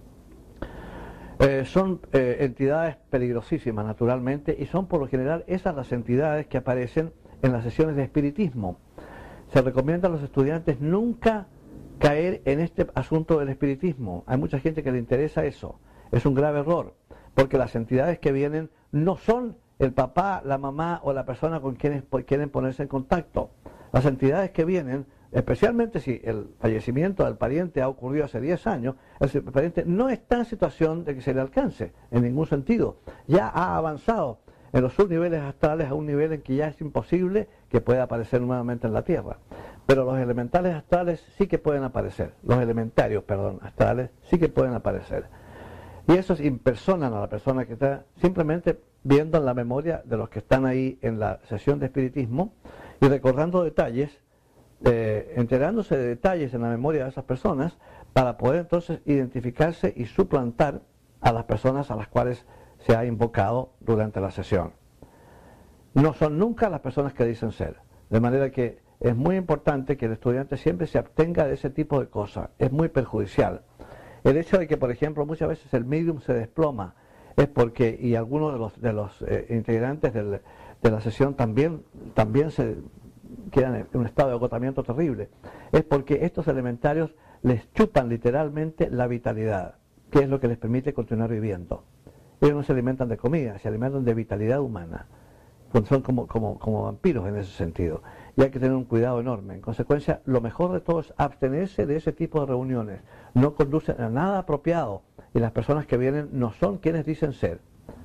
Speaker 1: Eh, son eh, entidades peligrosísimas, naturalmente, y son por lo general esas las entidades que aparecen en las sesiones de espiritismo. Se recomienda a los estudiantes nunca caer en este asunto del espiritismo. Hay mucha gente que le interesa eso. Es un grave error, porque las entidades que vienen no son el papá, la mamá o la persona con quienes quieren ponerse en contacto. Las entidades que vienen, especialmente si el fallecimiento del pariente ha ocurrido hace diez años, el pariente no está en situación de que se le alcance, en ningún sentido. Ya ha avanzado en los subniveles astrales a un nivel en que ya es imposible que pueda aparecer nuevamente en la Tierra. Pero los elementales astrales sí que pueden aparecer, los elementarios, perdón, astrales sí que pueden aparecer. Y esos impersonan a la persona que está simplemente viendo en la memoria de los que están ahí en la sesión de espiritismo y recordando detalles, eh, enterándose de detalles en la memoria de esas personas para poder entonces identificarse y suplantar a las personas a las cuales se ha invocado durante la sesión. No son nunca las personas que dicen ser, de manera que es muy importante que el estudiante siempre se abstenga de ese tipo de cosas, es muy perjudicial. El hecho de que, por ejemplo, muchas veces el medium se desploma es porque, y algunos de los, de los eh, integrantes del, de la sesión también, también se quedan en un estado de agotamiento terrible, es porque estos elementarios les chupan literalmente la vitalidad, que es lo que les permite continuar viviendo. Ellos no se alimentan de comida, se alimentan de vitalidad humana. Son como, como, como vampiros en ese sentido. Y hay que tener un cuidado enorme. En consecuencia, lo mejor de todo es abstenerse de ese tipo de reuniones. No conducen a nada apropiado. Y las personas que vienen no son quienes dicen ser.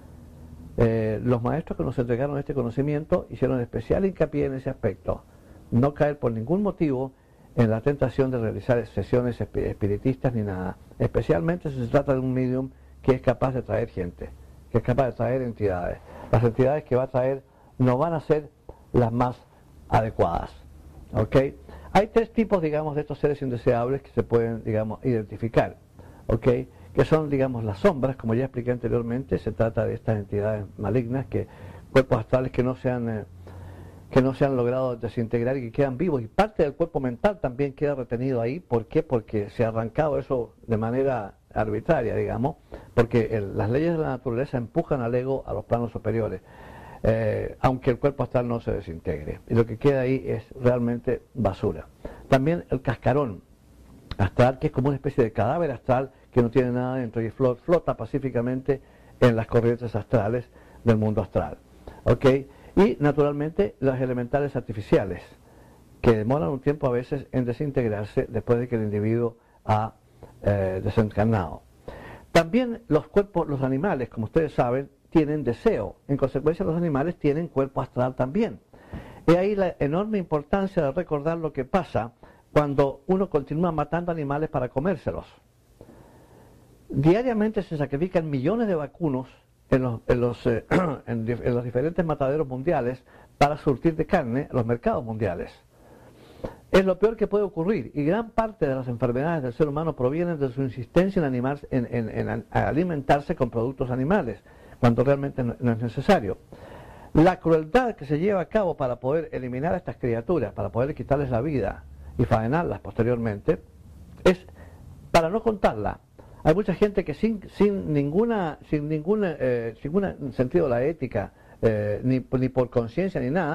Speaker 1: Eh, los maestros que nos entregaron este conocimiento hicieron especial hincapié en ese aspecto. No caer por ningún motivo en la tentación de realizar sesiones espiritistas ni nada. Especialmente si se trata de un medium que es capaz de traer gente, que es capaz de traer entidades. Las entidades que va a traer no van a ser las más adecuadas. ¿Ok? Hay tres tipos, digamos, de estos seres indeseables que se pueden, digamos, identificar. ¿Ok? Que son, digamos, las sombras, como ya expliqué anteriormente. Se trata de estas entidades malignas, que cuerpos astrales que no se han, eh, que no se han logrado desintegrar y que quedan vivos. Y parte del cuerpo mental también queda retenido ahí. ¿Por qué? Porque se ha arrancado eso de manera arbitraria, digamos, porque el, las leyes de la naturaleza empujan al ego a los planos superiores, eh, aunque el cuerpo astral no se desintegre. Y lo que queda ahí es realmente basura. También el cascarón astral, que es como una especie de cadáver astral que no tiene nada dentro y flota pacíficamente en las corrientes astrales del mundo astral. ¿Ok? Y naturalmente los elementales artificiales, que demoran un tiempo a veces en desintegrarse después de que el individuo ha eh, desencarnado. También los cuerpos, los animales, como ustedes saben, tienen deseo. En consecuencia, los animales tienen cuerpo astral también. Y ahí la enorme importancia de recordar lo que pasa cuando uno continúa matando animales para comérselos. Diariamente se sacrifican millones de vacunos en los, en los, eh, en, en los diferentes mataderos mundiales para surtir de carne los mercados mundiales. Es lo peor que puede ocurrir, y gran parte de las enfermedades del ser humano provienen de su insistencia en, animar, en, en, en alimentarse con productos animales, cuando realmente no, no es necesario. La crueldad que se lleva a cabo para poder eliminar a estas criaturas, para poder quitarles la vida y faenarlas posteriormente, es para no contarla. Hay mucha gente que sin, sin ninguna, sin ninguna, eh, sin ningún sentido de la ética, eh, ni, ni por conciencia ni nada,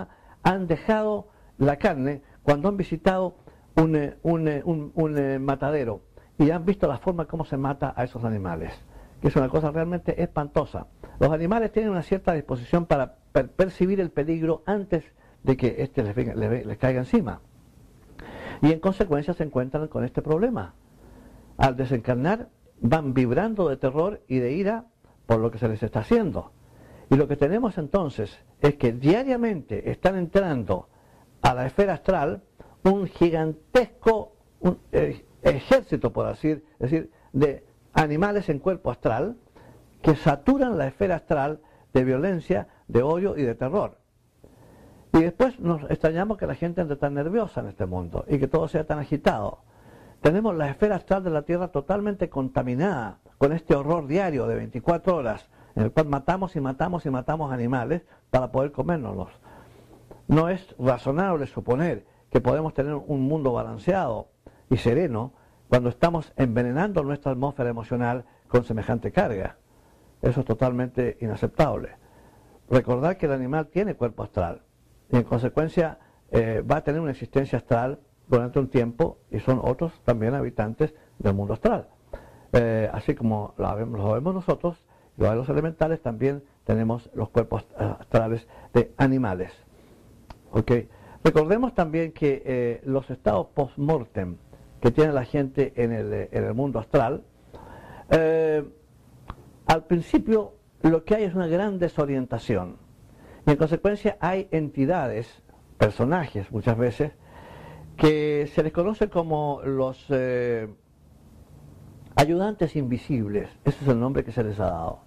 Speaker 1: han dejado la carne cuando han visitado un, un, un, un, un matadero y han visto la forma como se mata a esos animales, que es una cosa realmente espantosa. Los animales tienen una cierta disposición para per percibir el peligro antes de que éste les, venga, les, les caiga encima. Y en consecuencia se encuentran con este problema. Al desencarnar van vibrando de terror y de ira por lo que se les está haciendo. Y lo que tenemos entonces es que diariamente están entrando a la esfera astral un gigantesco un, eh, ejército, por así decir, de animales en cuerpo astral que saturan la esfera astral de violencia, de odio y de terror. Y después nos extrañamos que la gente ande tan nerviosa en este mundo y que todo sea tan agitado. Tenemos la esfera astral de la Tierra totalmente contaminada con este horror diario de veinticuatro horas en el cual matamos y matamos y matamos animales para poder comérnoslos. No es razonable suponer que podemos tener un mundo balanceado y sereno cuando estamos envenenando nuestra atmósfera emocional con semejante carga. Eso es totalmente inaceptable. Recordar que el animal tiene cuerpo astral y en consecuencia eh, va a tener una existencia astral durante un tiempo y son otros también habitantes del mundo astral. Eh, así como lo vemos, lo vemos nosotros, los, los elementales también tenemos los cuerpos astrales de animales. ¿Okay? Recordemos también que eh, los estados post-mortem que tiene la gente en el, en el mundo astral, eh, al principio lo que hay es una gran desorientación y en consecuencia hay entidades, personajes muchas veces, que se les conoce como los eh, ayudantes invisibles. Ese es el nombre que se les ha dado.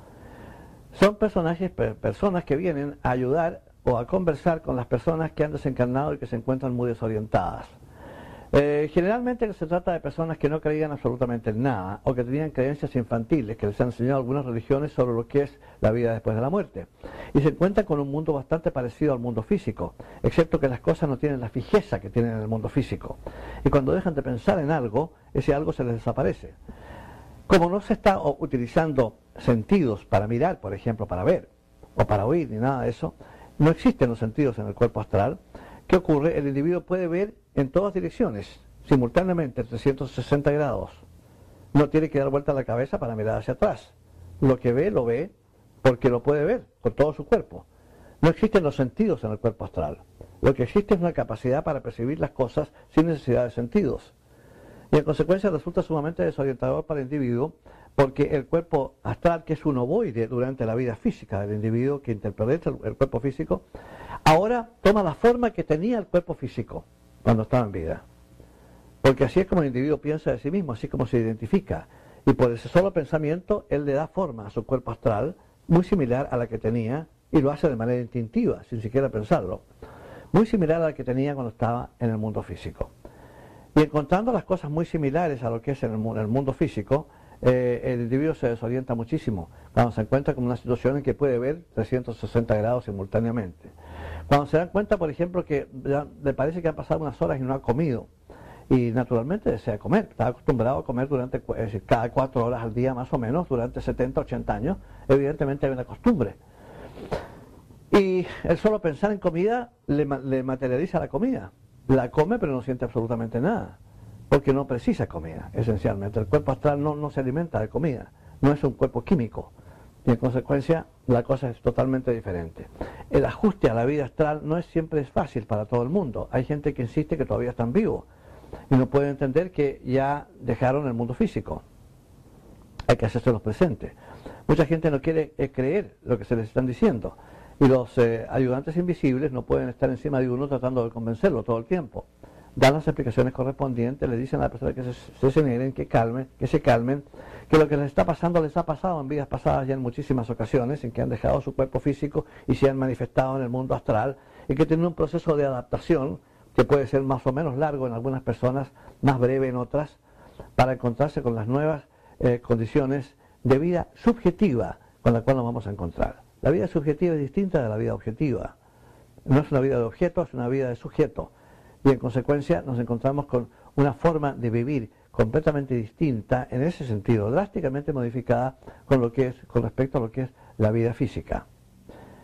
Speaker 1: Son personajes, per, personas que vienen a ayudar o a conversar con las personas que han desencarnado y que se encuentran muy desorientadas. Eh, generalmente se trata de personas que no creían absolutamente en nada o que tenían creencias infantiles que les han enseñado algunas religiones sobre lo que es la vida después de la muerte y se encuentran con un mundo bastante parecido al mundo físico, excepto que las cosas no tienen la fijeza que tienen en el mundo físico y cuando dejan de pensar en algo, ese algo se les desaparece. Como no se está utilizando sentidos para mirar, por ejemplo, para ver o para oír ni nada de eso, no existen los sentidos en el cuerpo astral. ¿Qué ocurre? El individuo puede ver en todas direcciones, simultáneamente, trescientos sesenta grados. No tiene que dar vuelta la cabeza para mirar hacia atrás. Lo que ve, lo ve porque lo puede ver con todo su cuerpo. No existen los sentidos en el cuerpo astral. Lo que existe es una capacidad para percibir las cosas sin necesidad de sentidos. Y en consecuencia resulta sumamente desorientador para el individuo porque el cuerpo astral, que es un ovoide durante la vida física del individuo que interpreta el, el cuerpo físico, ahora toma la forma que tenía el cuerpo físico cuando estaba en vida. Porque así es como el individuo piensa de sí mismo, así como se identifica. Y por ese solo pensamiento, él le da forma a su cuerpo astral, muy similar a la que tenía, y lo hace de manera instintiva, sin siquiera pensarlo. Muy similar a la que tenía cuando estaba en el mundo físico. Y encontrando las cosas muy similares a lo que es en el, en el mundo físico, eh, el individuo se desorienta muchísimo cuando se encuentra con una situación en que puede ver trescientos sesenta grados simultáneamente. Cuando se dan cuenta, por ejemplo, que ya le parece que han pasado unas horas y no ha comido, y naturalmente desea comer, está acostumbrado a comer durante, es decir, cada cuatro horas al día más o menos, durante setenta, ochenta años, evidentemente hay una costumbre. Y el solo pensar en comida le, le materializa la comida. La come pero no siente absolutamente nada, porque no precisa comida, esencialmente. El cuerpo astral no, no se alimenta de comida, no es un cuerpo químico, y en consecuencia la cosa es totalmente diferente. El ajuste a la vida astral no es siempre es fácil para todo el mundo. Hay gente que insiste que todavía están vivos y no pueden entender que ya dejaron el mundo físico. Hay que hacerse los presentes. Mucha gente no quiere eh, creer lo que se les están diciendo. Y los eh, ayudantes invisibles no pueden estar encima de uno tratando de convencerlo todo el tiempo. Dan las explicaciones correspondientes, le dicen a la persona que se, se generen, que calmen, que se calmen, que lo que les está pasando les ha pasado en vidas pasadas ya en muchísimas ocasiones, en que han dejado su cuerpo físico y se han manifestado en el mundo astral, y que tienen un proceso de adaptación que puede ser más o menos largo en algunas personas, más breve en otras, para encontrarse con las nuevas eh, condiciones de vida subjetiva con la cual nos vamos a encontrar. La vida subjetiva es distinta de la vida objetiva. No es una vida de objeto, es una vida de sujeto. Y en consecuencia nos encontramos con una forma de vivir completamente distinta, en ese sentido, drásticamente modificada con lo que es, con respecto a lo que es la vida física.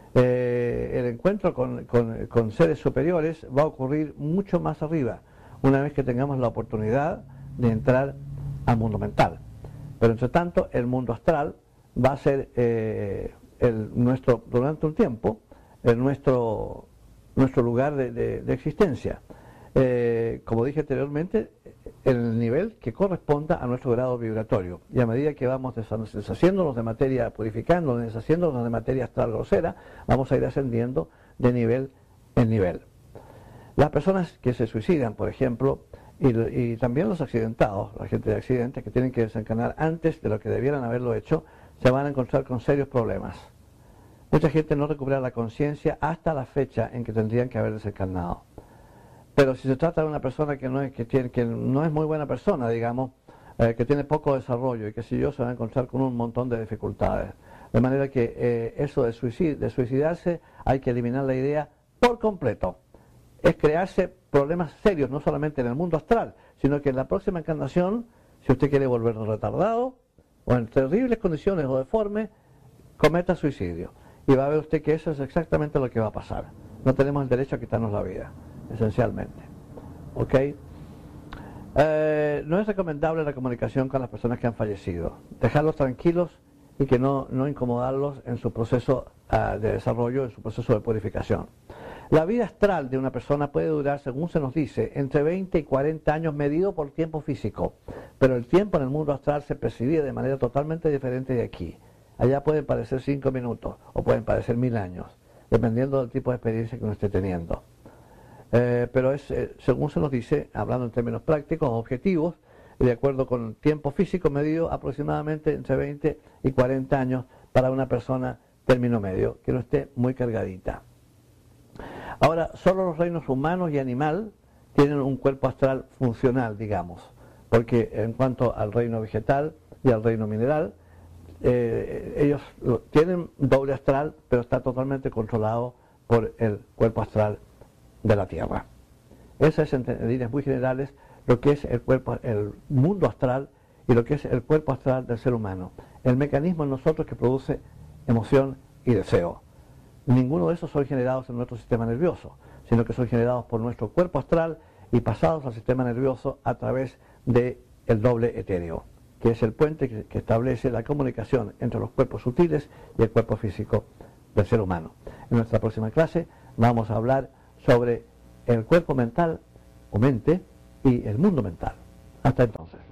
Speaker 1: Eh, el encuentro con, con, con seres superiores va a ocurrir mucho más arriba, una vez que tengamos la oportunidad de entrar al mundo mental. Pero entre tanto, el mundo astral va a ser eh, el, nuestro, durante un tiempo, el nuestro, nuestro lugar de, de, de existencia. Eh, como dije anteriormente, el nivel que corresponda a nuestro grado vibratorio. Y a medida que vamos deshaciéndonos de materia, purificándonos, deshaciéndonos de materia astral grosera, vamos a ir ascendiendo de nivel en nivel. Las personas que se suicidan, por ejemplo, y, y también los accidentados, la gente de accidentes que tienen que desencarnar antes de lo que debieran haberlo hecho, se van a encontrar con serios problemas. Mucha gente no recupera la conciencia hasta la fecha en que tendrían que haber desencarnado. Pero si se trata de una persona que no es, que tiene, que no es muy buena persona, digamos, eh, que tiene poco desarrollo y que si yo se va a encontrar con un montón de dificultades. De manera que eh, eso de, suicid de suicidarse hay que eliminar la idea por completo. Es crearse problemas serios, no solamente en el mundo astral, sino que en la próxima encarnación, si usted quiere volver retardado, o en terribles condiciones o deforme, cometa suicidio. Y va a ver usted que eso es exactamente lo que va a pasar. No tenemos el derecho a quitarnos la vida, esencialmente. ¿Ok? Eh, no es recomendable la comunicación con las personas que han fallecido. Dejarlos tranquilos y que no, no incomodarlos en su proceso uh, de desarrollo, en su proceso de purificación. La vida astral de una persona puede durar, según se nos dice, entre veinte y cuarenta años medido por tiempo físico, pero el tiempo en el mundo astral se percibe de manera totalmente diferente de aquí. Allá pueden parecer cinco minutos o pueden parecer mil años, dependiendo del tipo de experiencia que uno esté teniendo. Eh, pero es, eh, según se nos dice, hablando en términos prácticos, objetivos, y de acuerdo con el tiempo físico medido, aproximadamente entre veinte y cuarenta años para una persona término medio, que no esté muy cargadita. Ahora, solo los reinos humanos y animal tienen un cuerpo astral funcional, digamos, porque en cuanto al reino vegetal y al reino mineral, eh, ellos tienen doble astral, pero está totalmente controlado por el cuerpo astral de la Tierra. Esa es, en líneas muy generales, lo que es el cuerpo, el mundo astral y lo que es el cuerpo astral del ser humano. El mecanismo en nosotros que produce emoción y deseo. Ninguno de esos son generados en nuestro sistema nervioso, sino que son generados por nuestro cuerpo astral y pasados al sistema nervioso a través del doble etéreo, que es el puente que, que establece la comunicación entre los cuerpos sutiles y el cuerpo físico del ser humano. En nuestra próxima clase vamos a hablar sobre el cuerpo mental o mente y el mundo mental. Hasta entonces.